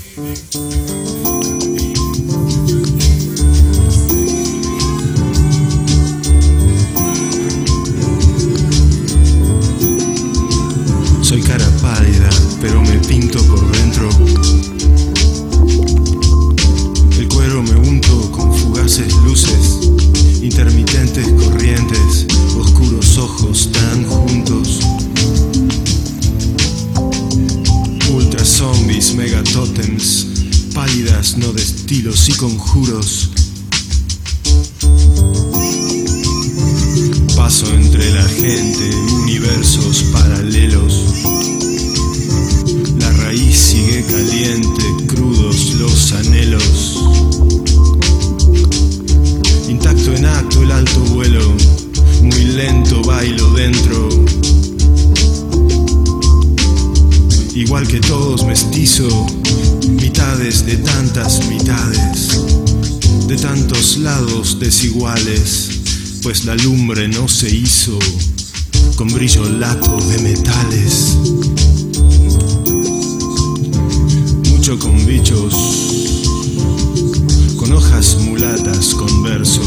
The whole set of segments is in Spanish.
Soy cara pálida, pero me pinto por dentro. El cuero me unto con fugaces luces, intermitentes corrientes, oscuros ojos tan juntos. Ultra zombies, megatótems, pálidas no de estilos y conjuros. Paso entre la gente, universos paralelos. La raíz sigue caliente, crudos los anhelos. Intacto en acto el alto vuelo, muy lento bailo dentro. Igual que todos mestizo, mitades de tantas mitades, de tantos lados desiguales. Pues la lumbre no se hizo con brillo lato de metales. Mucho con bichos, con hojas mulatas, con verso.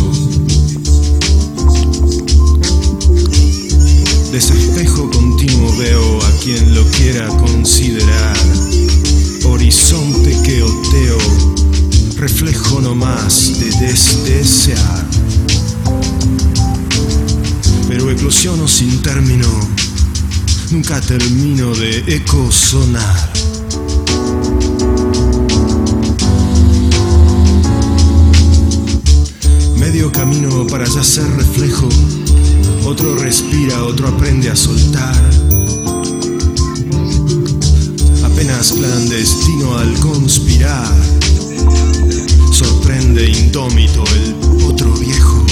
Desespejo continuo veo a quien lo quiera considerar. Horizonte que oteo, reflejo nomás de desdesear. Pero eclosiono sin término, nunca termino de ecosonar. Medio camino para ya ser reflejo, otro respira, otro aprende a soltar. Apenas clandestino al conspirar, sorprende indómito el otro viejo.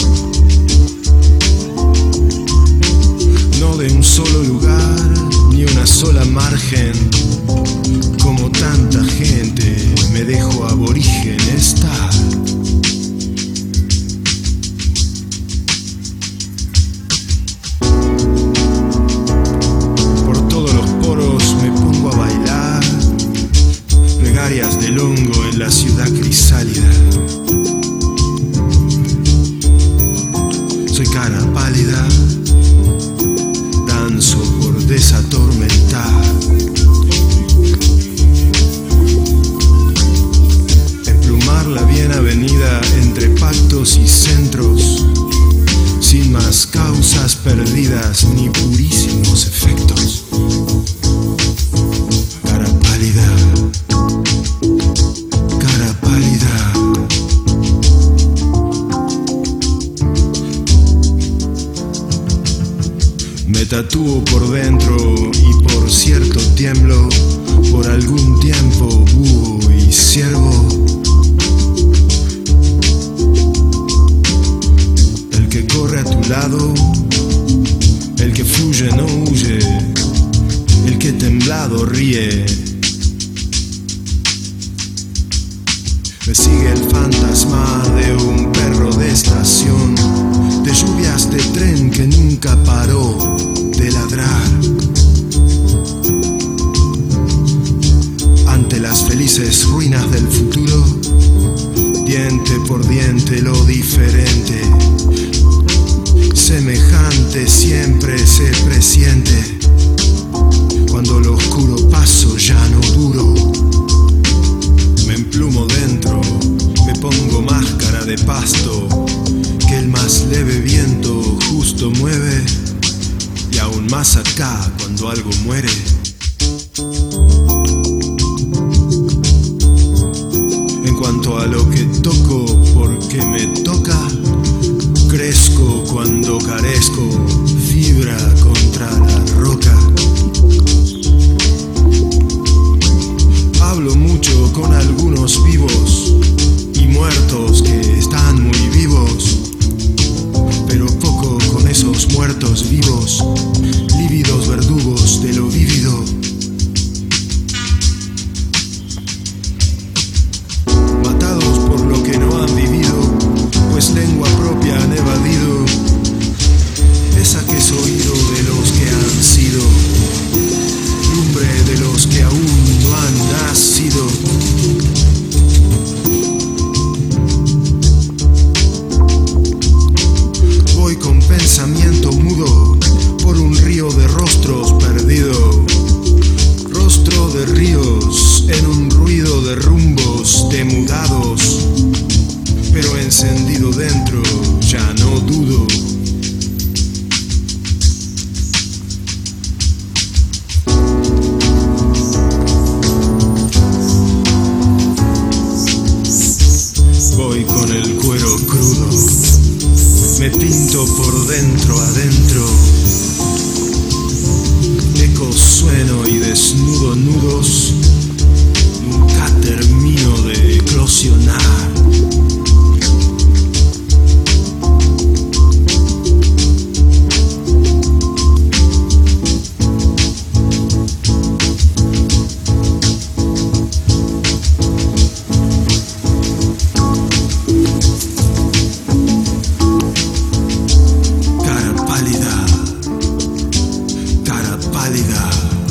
No de un solo lugar, ni una sola margen. Como tanta gente, me dejo aborigen estar. Por todos los poros me pongo a bailar plegarias del hongo en la ciudad crisálida. Soy cara pálida, danzo por desatormentar. Emplumar la bien avenida entre pactos y centros, sin más causas perdidas ni purísimos efectos. Cara pálida, cara pálida. Me tatúo por dentro y por cierto tiemblo, por algún tiempo búho y ciervo. El que corre a tu lado, el que fluye no huye, el que temblado ríe. Me sigue el fantasma de un perro de estación, de lluvias de tren que nunca paró de ladrar. Ante las felices ruinas del futuro, diente por diente lo diferente, semejante siempre se presiente. Cuando lo oscuro paso ya no duro, me emplumo dentro, me pongo máscara de pasto que el más leve viento justo mueve, y aún más acá cuando algo muere. En cuanto a lo que toco porque me toca, crezco cuando carezco, fibra contra la roca. ríos en un ruido de rumbos demudados, pero encendido dentro ya no dudo. Voy con el cuero crudo, me pinto por dentro adentro, eco sueno y desnudo nudos, nunca termino de eclosionar. Cara pálida,